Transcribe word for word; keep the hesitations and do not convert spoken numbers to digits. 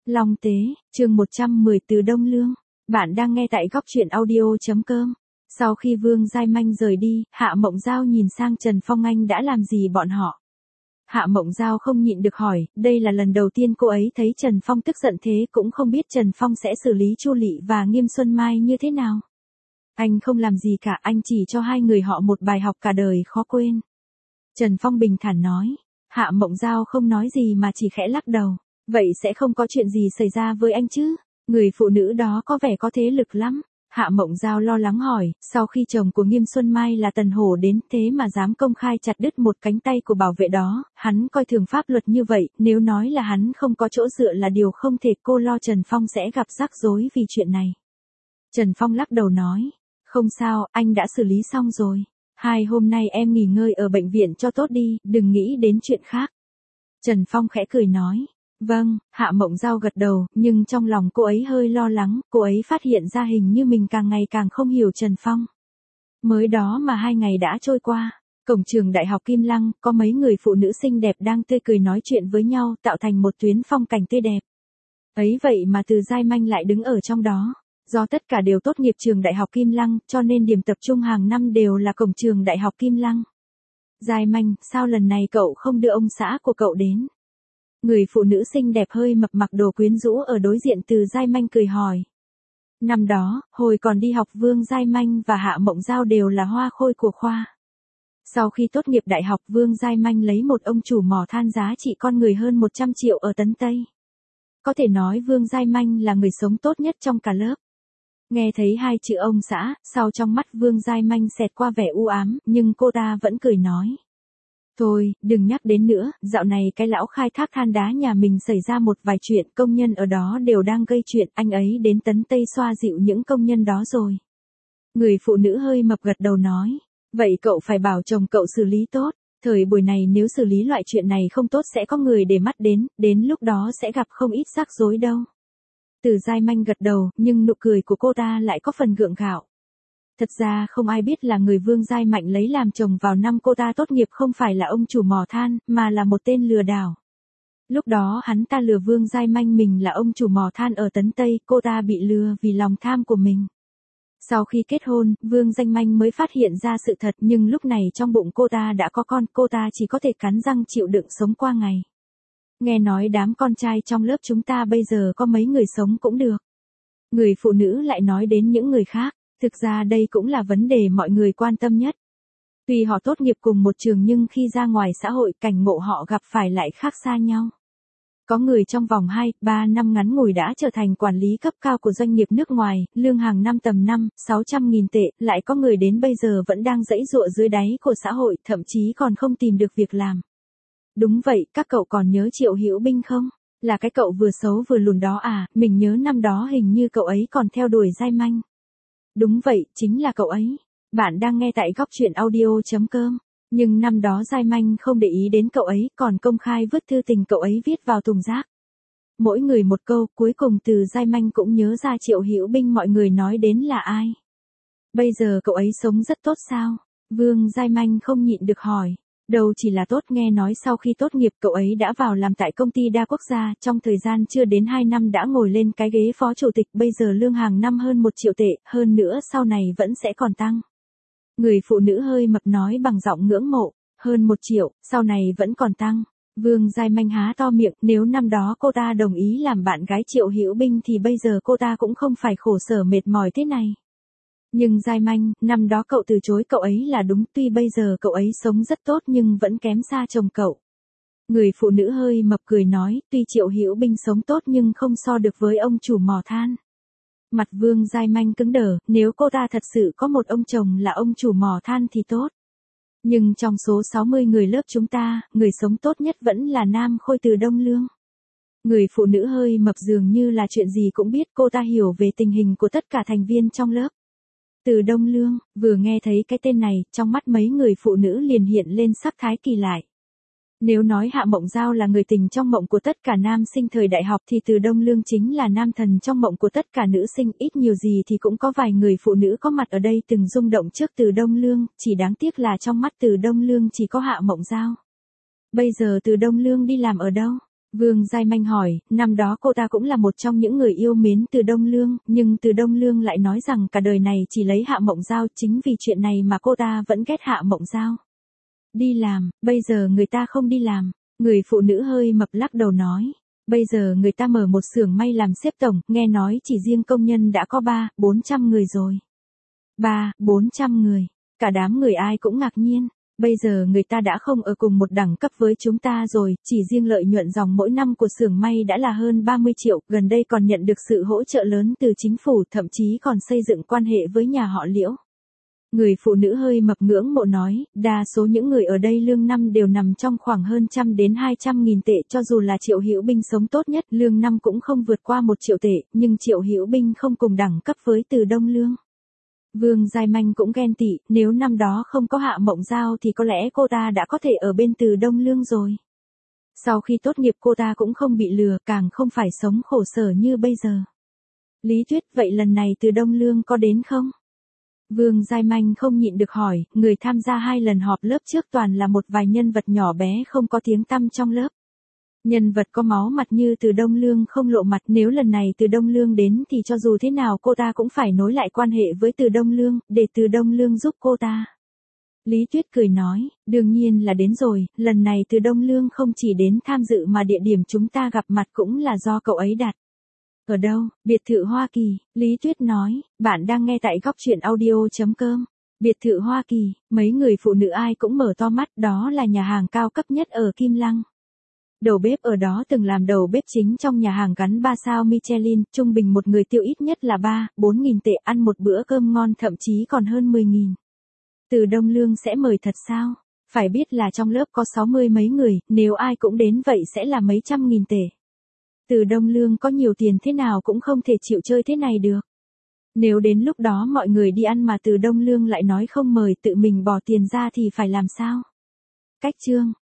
Long Tế, chương một trăm mười từ Đông Lương. Bạn đang nghe tại góc truyện audio.com. Sau khi Vương Giai Manh rời đi, Hạ Mộng Giao nhìn sang Trần Phong Anh đã làm gì bọn họ. Hạ Mộng Giao không nhịn được hỏi, đây là lần đầu tiên cô ấy thấy Trần Phong tức giận thế, cũng không biết Trần Phong sẽ xử lý Chu Lị và Nghiêm Xuân Mai như thế nào. Anh không làm gì cả, anh chỉ cho hai người họ một bài học cả đời khó quên. Trần Phong bình thản nói. Hạ Mộng Giao không nói gì mà chỉ khẽ lắc đầu. Vậy sẽ không có chuyện gì xảy ra với anh chứ? Người phụ nữ đó có vẻ có thế lực lắm. Hạ Mộng Giao lo lắng hỏi, sau khi chồng của Nghiêm Xuân Mai là Tần Hổ đến thế mà dám công khai chặt đứt một cánh tay của bảo vệ đó, hắn coi thường pháp luật như vậy, nếu nói là hắn không có chỗ dựa là điều không thể, cô lo Trần Phong sẽ gặp rắc rối vì chuyện này. Trần Phong lắc đầu nói, không sao, anh đã xử lý xong rồi. Hai hôm nay em nghỉ ngơi ở bệnh viện cho tốt đi, đừng nghĩ đến chuyện khác. Trần Phong khẽ cười nói. Vâng, Hạ Mộng Giao gật đầu, nhưng trong lòng cô ấy hơi lo lắng, cô ấy phát hiện ra hình như mình càng ngày càng không hiểu Trần Phong. Mới đó mà hai ngày đã trôi qua, cổng trường Đại học Kim Lăng, có mấy người phụ nữ xinh đẹp đang tươi cười nói chuyện với nhau, tạo thành một tuyến phong cảnh tươi đẹp. Ấy vậy mà Từ Giai Manh lại đứng ở trong đó. Do tất cả đều tốt nghiệp trường Đại học Kim Lăng, cho nên điểm tập trung hàng năm đều là cổng trường Đại học Kim Lăng. Giai Manh, sao lần này cậu không đưa ông xã của cậu đến? Người phụ nữ xinh đẹp hơi mập mặc đồ quyến rũ ở đối diện Từ Giai Manh cười hỏi. Năm đó, hồi còn đi học Vương Giai Manh và Hạ Mộng Giao đều là hoa khôi của khoa. Sau khi tốt nghiệp đại học, Vương Giai Manh lấy một ông chủ mỏ than giá trị con người hơn một trăm triệu ở Tấn Tây. Có thể nói Vương Giai Manh là người sống tốt nhất trong cả lớp. Nghe thấy hai chữ ông xã, sau trong mắt Vương Giai Manh xẹt qua vẻ u ám, nhưng cô ta vẫn cười nói. Thôi, đừng nhắc đến nữa, dạo này cái lão khai thác than đá nhà mình xảy ra một vài chuyện, công nhân ở đó đều đang gây chuyện, anh ấy đến Tấn Tây xoa dịu những công nhân đó rồi. Người phụ nữ hơi mập gật đầu nói, vậy cậu phải bảo chồng cậu xử lý tốt, thời buổi này nếu xử lý loại chuyện này không tốt sẽ có người để mắt đến, đến lúc đó sẽ gặp không ít rắc rối đâu. Từ Giai Manh gật đầu, nhưng nụ cười của cô ta lại có phần gượng gạo. Thật ra không ai biết là người Vương Giai Mạnh lấy làm chồng vào năm cô ta tốt nghiệp không phải là ông chủ mỏ than, mà là một tên lừa đảo. Lúc đó hắn ta lừa Vương Giai Manh mình là ông chủ mỏ than ở Tấn Tây, cô ta bị lừa vì lòng tham của mình. Sau khi kết hôn, Vương Giai Manh mới phát hiện ra sự thật, nhưng lúc này trong bụng cô ta đã có con, cô ta chỉ có thể cắn răng chịu đựng sống qua ngày. Nghe nói đám con trai trong lớp chúng ta bây giờ có mấy người sống cũng được. Người phụ nữ lại nói đến những người khác. Thực ra đây cũng là vấn đề mọi người quan tâm nhất. Tuy họ tốt nghiệp cùng một trường nhưng khi ra ngoài xã hội cảnh ngộ họ gặp phải lại khác xa nhau. Có người trong vòng hai, ba năm ngắn ngủi đã trở thành quản lý cấp cao của doanh nghiệp nước ngoài, lương hàng năm tầm năm, sáu trăm nghìn tệ, lại có người đến bây giờ vẫn đang giãy giụa dưới đáy của xã hội, thậm chí còn không tìm được việc làm. Đúng vậy, các cậu còn nhớ Triệu Hữu Binh không? Là cái cậu vừa xấu vừa lùn đó à, mình nhớ năm đó hình như cậu ấy còn theo đuổi Giai Manh. Đúng vậy, chính là cậu ấy. Bạn đang nghe tại góc truyện audio.com. Nhưng năm đó Giai Manh không để ý đến cậu ấy, còn công khai vứt thư tình cậu ấy viết vào thùng rác. Mỗi người một câu, cuối cùng Từ Giai Manh cũng nhớ ra Triệu Hữu Binh mọi người nói đến là ai. Bây giờ cậu ấy sống rất tốt sao? Vương Giai Manh không nhịn được hỏi. Đâu chỉ là tốt, nghe nói sau khi tốt nghiệp cậu ấy đã vào làm tại công ty đa quốc gia, trong thời gian chưa đến hai năm đã ngồi lên cái ghế phó chủ tịch, bây giờ lương hàng năm hơn một triệu tệ, hơn nữa sau này vẫn sẽ còn tăng. Người phụ nữ hơi mập nói bằng giọng ngưỡng mộ, hơn một triệu, sau này vẫn còn tăng. Vương Giai Manh há to miệng, nếu năm đó cô ta đồng ý làm bạn gái Triệu Hữu Binh thì bây giờ cô ta cũng không phải khổ sở mệt mỏi thế này. Nhưng Giai Manh, năm đó cậu từ chối cậu ấy là đúng, tuy bây giờ cậu ấy sống rất tốt nhưng vẫn kém xa chồng cậu. Người phụ nữ hơi mập cười nói, tuy Triệu Hữu Binh sống tốt nhưng không so được với ông chủ mỏ than. Mặt Vương Giai Manh cứng đờ, nếu cô ta thật sự có một ông chồng là ông chủ mỏ than thì tốt. Nhưng trong số sáu mươi người lớp chúng ta, người sống tốt nhất vẫn là Nam Khôi từ Đông Lương. Người phụ nữ hơi mập dường như là chuyện gì cũng biết, cô ta hiểu về tình hình của tất cả thành viên trong lớp. Từ Đông Lương, vừa nghe thấy cái tên này, trong mắt mấy người phụ nữ liền hiện lên sắc thái kỳ lạ. Nếu nói Hạ Mộng Giao là người tình trong mộng của tất cả nam sinh thời đại học thì Từ Đông Lương chính là nam thần trong mộng của tất cả nữ sinh, ít nhiều gì thì cũng có vài người phụ nữ có mặt ở đây từng rung động trước Từ Đông Lương, chỉ đáng tiếc là trong mắt Từ Đông Lương chỉ có Hạ Mộng Giao. Bây giờ Từ Đông Lương đi làm ở đâu? Vương Giai Manh hỏi, năm đó cô ta cũng là một trong những người yêu mến Từ Đông Lương, nhưng Từ Đông Lương lại nói rằng cả đời này chỉ lấy Hạ Mộng Giao, chính vì chuyện này mà cô ta vẫn ghét Hạ Mộng Giao. Đi làm, bây giờ người ta không đi làm, người phụ nữ hơi mập lắc đầu nói. Bây giờ người ta mở một xưởng may làm xếp tổng, nghe nói chỉ riêng công nhân đã có ba, bốn trăm người rồi. Ba, bốn trăm người, cả đám người ai cũng ngạc nhiên. Bây giờ người ta đã không ở cùng một đẳng cấp với chúng ta rồi, chỉ riêng lợi nhuận dòng mỗi năm của xưởng may đã là hơn ba mươi triệu, gần đây còn nhận được sự hỗ trợ lớn từ chính phủ, thậm chí còn xây dựng quan hệ với nhà họ Liễu. Người phụ nữ hơi mập ngưỡng mộ nói, đa số những người ở đây lương năm đều nằm trong khoảng hơn trăm đến hai trăm nghìn tệ, cho dù là Triệu Hữu Binh sống tốt nhất, lương năm cũng không vượt qua một triệu tệ, nhưng Triệu Hữu Binh không cùng đẳng cấp với Từ Đông Lương. Vương Giai Manh cũng ghen tị, nếu năm đó không có Hạ Mộng Giao thì có lẽ cô ta đã có thể ở bên Từ Đông Lương rồi. Sau khi tốt nghiệp cô ta cũng không bị lừa, càng không phải sống khổ sở như bây giờ. Lý Tuyết, vậy lần này Từ Đông Lương có đến không? Vương Giai Manh không nhịn được hỏi, người tham gia hai lần họp lớp trước toàn là một vài nhân vật nhỏ bé không có tiếng tăm trong lớp. Nhân vật có máu mặt như Từ Đông Lương không lộ mặt, nếu lần này Từ Đông Lương đến thì cho dù thế nào cô ta cũng phải nối lại quan hệ với Từ Đông Lương, để Từ Đông Lương giúp cô ta. Lý Tuyết cười nói, đương nhiên là đến rồi, lần này Từ Đông Lương không chỉ đến tham dự mà địa điểm chúng ta gặp mặt cũng là do cậu ấy đặt. Ở đâu? Biệt thự Hoa Kỳ, Lý Tuyết nói, bạn đang nghe tại góc truyện audio chấm com. Biệt thự Hoa Kỳ, mấy người phụ nữ ai cũng mở to mắt, đó là nhà hàng cao cấp nhất ở Kim Lăng. Đầu bếp ở đó từng làm đầu bếp chính trong nhà hàng gắn ba sao Michelin, trung bình một người tiêu ít nhất là ba, bốn nghìn tệ, ăn một bữa cơm ngon thậm chí còn hơn mười nghìn. Từ Đông Lương sẽ mời thật sao? Phải biết là trong lớp có sáu mươi mấy người, nếu ai cũng đến vậy sẽ là mấy trăm nghìn tệ. Từ Đông Lương có nhiều tiền thế nào cũng không thể chịu chơi thế này được. Nếu đến lúc đó mọi người đi ăn mà Từ Đông Lương lại nói không mời, tự mình bỏ tiền ra thì phải làm sao? Cách chương